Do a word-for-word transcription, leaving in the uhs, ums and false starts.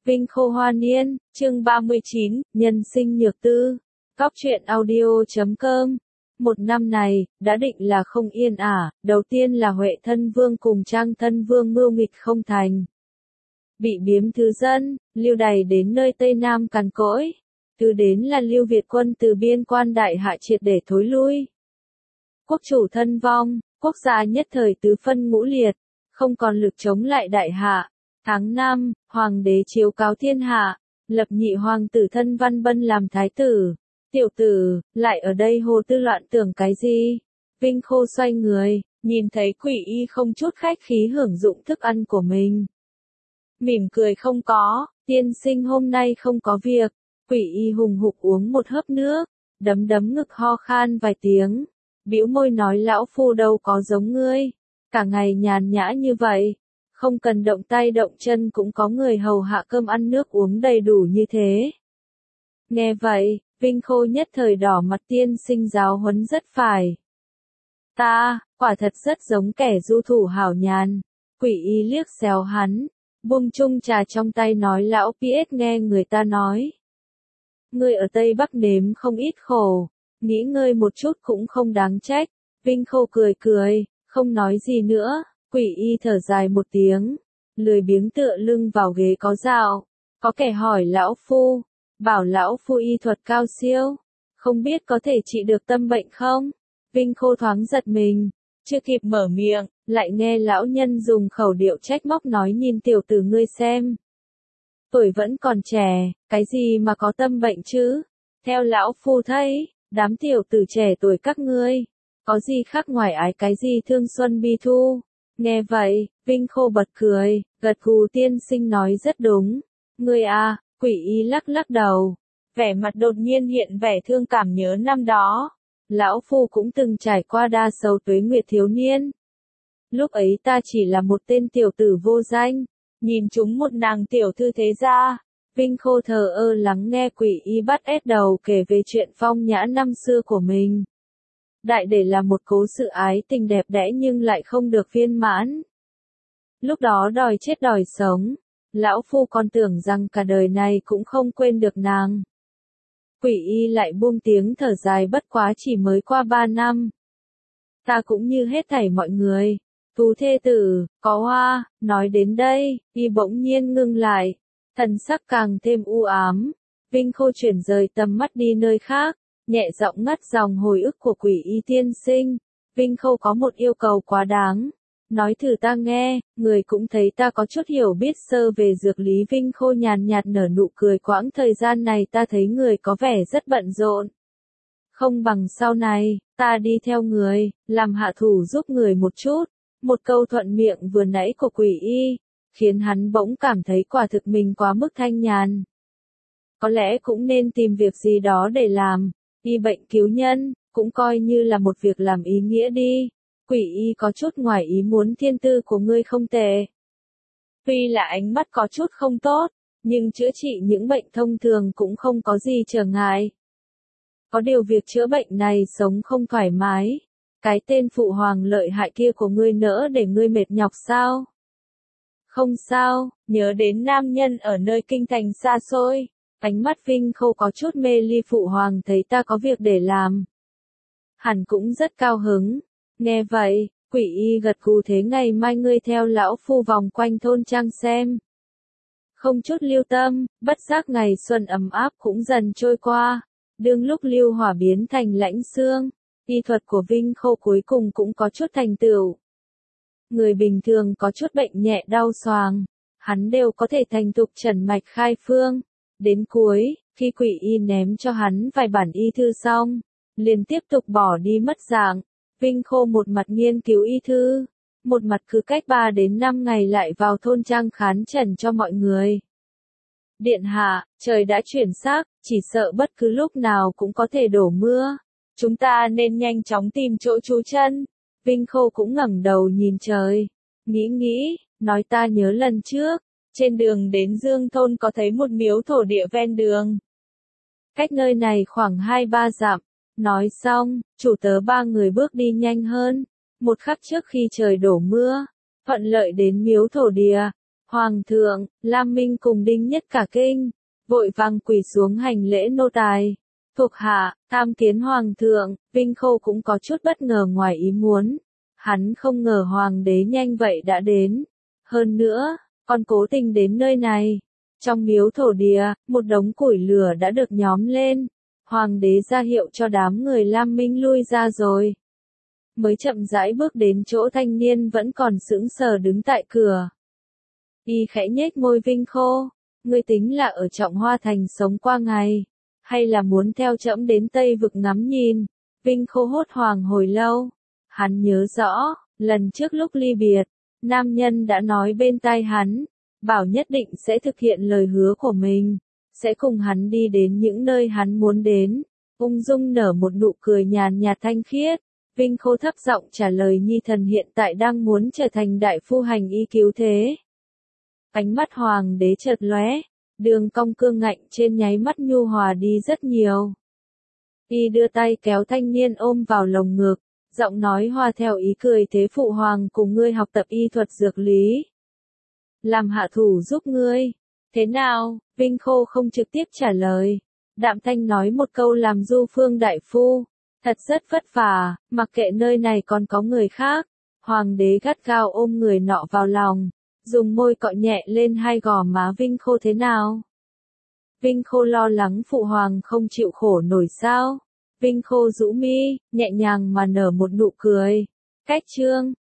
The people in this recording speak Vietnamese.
Vinh Khô Hoa Niên, chương ba mươi chín, Nhân sinh nhược tư. Góc truyện audio chấm com. Một năm này, đã định là không yên ả, đầu tiên là Huệ Thân Vương cùng Trang Thân Vương mưu nghịch không thành. Bị biếm thứ dân, lưu đày đến nơi Tây Nam càn cỗi. Thứ đến là Lưu Việt quân từ biên quan đại hạ triệt để thối lui. Quốc chủ thân vong, quốc gia nhất thời tứ phân ngũ liệt, không còn lực chống lại đại hạ. Tháng năm, hoàng đế chiếu cáo thiên hạ, lập nhị hoàng tử Thân Văn Bân làm thái tử. Tiểu tử, lại ở đây hồ tư loạn tưởng cái gì? Vinh Khô xoay người, nhìn thấy Quỷ Y không chút khách khí hưởng dụng thức ăn của mình. Mỉm cười không có, tiên sinh hôm nay không có việc. Quỷ Y hùng hục uống một hớp nước, đấm đấm ngực ho khan vài tiếng. Bĩu môi nói lão phu đâu có giống ngươi, cả ngày nhàn nhã như vậy. Không cần động tay động chân cũng có người hầu hạ cơm ăn nước uống đầy đủ như thế. Nghe vậy, Vinh Khô nhất thời đỏ mặt, tiên sinh giáo huấn rất phải. Ta, quả thật rất giống kẻ du thủ hảo nhàn. Quỷ Y liếc xéo hắn, buông chung trà trong tay nói lão Piết nghe người ta nói. Ngươi ở Tây Bắc nếm không ít khổ, nghĩ ngơi một chút cũng không đáng trách. Vinh Khô cười cười, không nói gì nữa. Quỷ Y thở dài một tiếng, lười biếng tựa lưng vào ghế có dạo. Có kẻ hỏi lão phu, bảo lão phu y thuật cao siêu, không biết có thể trị được tâm bệnh không? Vinh Khô thoáng giật mình, chưa kịp mở miệng, lại nghe lão nhân dùng khẩu điệu trách móc nói, nhìn tiểu tử ngươi xem. Tuổi vẫn còn trẻ, cái gì mà có tâm bệnh chứ? Theo lão phu thấy, đám tiểu tử trẻ tuổi các ngươi, có gì khác ngoài ái cái gì thương xuân bi thu? Nghe vậy, Vinh Khô bật cười, gật gù, tiên sinh nói rất đúng. Ngươi à, Quỷ Y lắc lắc đầu, vẻ mặt đột nhiên hiện vẻ thương cảm nhớ năm đó. Lão phu cũng từng trải qua đa sầu tuế nguyệt thiếu niên. Lúc ấy ta chỉ là một tên tiểu tử vô danh, nhìn chúng một nàng tiểu thư thế gia. Vinh Khô thờ ơ lắng nghe Quỷ Y bắt ét đầu kể về chuyện phong nhã năm xưa của mình. Đại để là một cố sự ái tình đẹp đẽ nhưng lại không được viên mãn. Lúc đó đòi chết đòi sống, lão phu còn tưởng rằng cả đời này cũng không quên được nàng. Quỷ Y lại buông tiếng thở dài, bất quá chỉ mới qua ba năm. Ta cũng như hết thảy mọi người, tú thê tử, có hoa. Nói đến đây, Y bỗng nhiên ngưng lại, thần sắc càng thêm u ám. Vinh Khô chuyển rời tầm mắt đi nơi khác, nhẹ giọng ngắt dòng hồi ức của Quỷ Y tiên sinh. Vinh Khô có một yêu cầu quá đáng, nói thử ta nghe. Người cũng thấy ta có chút hiểu biết sơ về dược lý. Vinh Khô nhàn nhạt nở nụ cười, quãng thời gian này ta thấy người có vẻ rất bận rộn. Không bằng sau này, ta đi theo người, làm hạ thủ giúp người một chút. Một câu thuận miệng vừa nãy của Quỷ Y, khiến hắn bỗng cảm thấy quả thực mình quá mức thanh nhàn. Có lẽ cũng nên tìm việc gì đó để làm. Y bệnh cứu nhân, cũng coi như là một việc làm ý nghĩa đi. Quỷ Y có chút ngoài ý muốn, thiên tư của ngươi không tệ. Tuy là ánh mắt có chút không tốt, nhưng chữa trị những bệnh thông thường cũng không có gì trở ngại. Có điều việc chữa bệnh này sống không thoải mái. Cái tên phụ hoàng lợi hại kia của ngươi nỡ để ngươi mệt nhọc sao? Không sao, nhớ đến nam nhân ở nơi kinh thành xa xôi. Ánh mắt Vinh Khô có chút mê ly, phụ hoàng thấy ta có việc để làm, hẳn cũng rất cao hứng. Nghe vậy, Quỷ Y gật gù, thế ngày mai ngươi theo lão phu vòng quanh thôn trang xem. Không chút lưu tâm, bất giác ngày xuân ấm áp cũng dần trôi qua. Đương lúc lưu hỏa biến thành lãnh xương, y thuật của Vinh Khô cuối cùng cũng có chút thành tựu. Người bình thường có chút bệnh nhẹ đau xoàng, hắn đều có thể thành thục trần mạch khai phương. Đến cuối, khi Quỷ Y ném cho hắn vài bản y thư xong, liền tiếp tục bỏ đi mất dạng. Vinh Khô một mặt nghiên cứu y thư, một mặt cứ cách ba đến năm ngày lại vào thôn trang khán trần cho mọi người. Điện hạ, trời đã chuyển sắc, chỉ sợ bất cứ lúc nào cũng có thể đổ mưa. Chúng ta nên nhanh chóng tìm chỗ trú chân. Vinh Khô cũng ngẩng đầu nhìn trời, nghĩ nghĩ, nói ta nhớ lần trước, trên đường đến Dương thôn có thấy một miếu thổ địa ven đường. Cách nơi này khoảng hai ba dặm. Nói xong, chủ tớ ba người bước đi nhanh hơn. Một khắc trước khi trời đổ mưa, thuận lợi đến miếu thổ địa. Hoàng thượng, Lam Minh cùng Đinh Nhất cả kinh, vội vàng quỳ xuống hành lễ nô tài. Thuộc hạ, tham kiến Hoàng thượng. Vinh Khâu cũng có chút bất ngờ ngoài ý muốn. Hắn không ngờ Hoàng đế nhanh vậy đã đến. Hơn nữa, còn cố tình đến nơi này. Trong miếu thổ địa, một đống củi lửa đã được nhóm lên. Hoàng đế ra hiệu cho đám người Lam Minh lui ra rồi. Mới chậm rãi bước đến chỗ thanh niên vẫn còn sững sờ đứng tại cửa. Y khẽ nhếch môi. Vinh Khô, ngươi tính là ở Trọng Hoa Thành sống qua ngày, hay là muốn theo trẫm đến Tây Vực ngắm nhìn? Vinh Khô hốt hoảng hồi lâu. Hắn nhớ rõ, lần trước lúc ly biệt, nam nhân đã nói bên tai hắn, bảo nhất định sẽ thực hiện lời hứa của mình, sẽ cùng hắn đi đến những nơi hắn muốn đến. Ung dung nở một nụ cười nhàn nhạt thanh khiết. Vinh Khô thấp giọng trả lời, nhi thần hiện tại đang muốn trở thành đại phu hành y cứu thế. Ánh mắt Hoàng đế chợt lóe, đường cong cương ngạnh trên nháy mắt nhu hòa đi rất nhiều. Y đưa tay kéo thanh niên ôm vào lồng ngực, giọng nói hòa theo ý cười, thế phụ hoàng cùng ngươi học tập y thuật dược lý, làm hạ thủ giúp ngươi. Thế nào? Vinh Khô không trực tiếp trả lời, đạm thanh nói một câu, làm Du Phương đại phu, thật rất vất vả, mặc kệ nơi này còn có người khác. Hoàng đế gắt gao ôm người nọ vào lòng, dùng môi cọ nhẹ lên hai gò má Vinh Khô. Thế nào? Vinh Khô lo lắng phụ hoàng không chịu khổ nổi sao? Vinh Khô rũ mi, nhẹ nhàng mà nở một nụ cười. Cách chương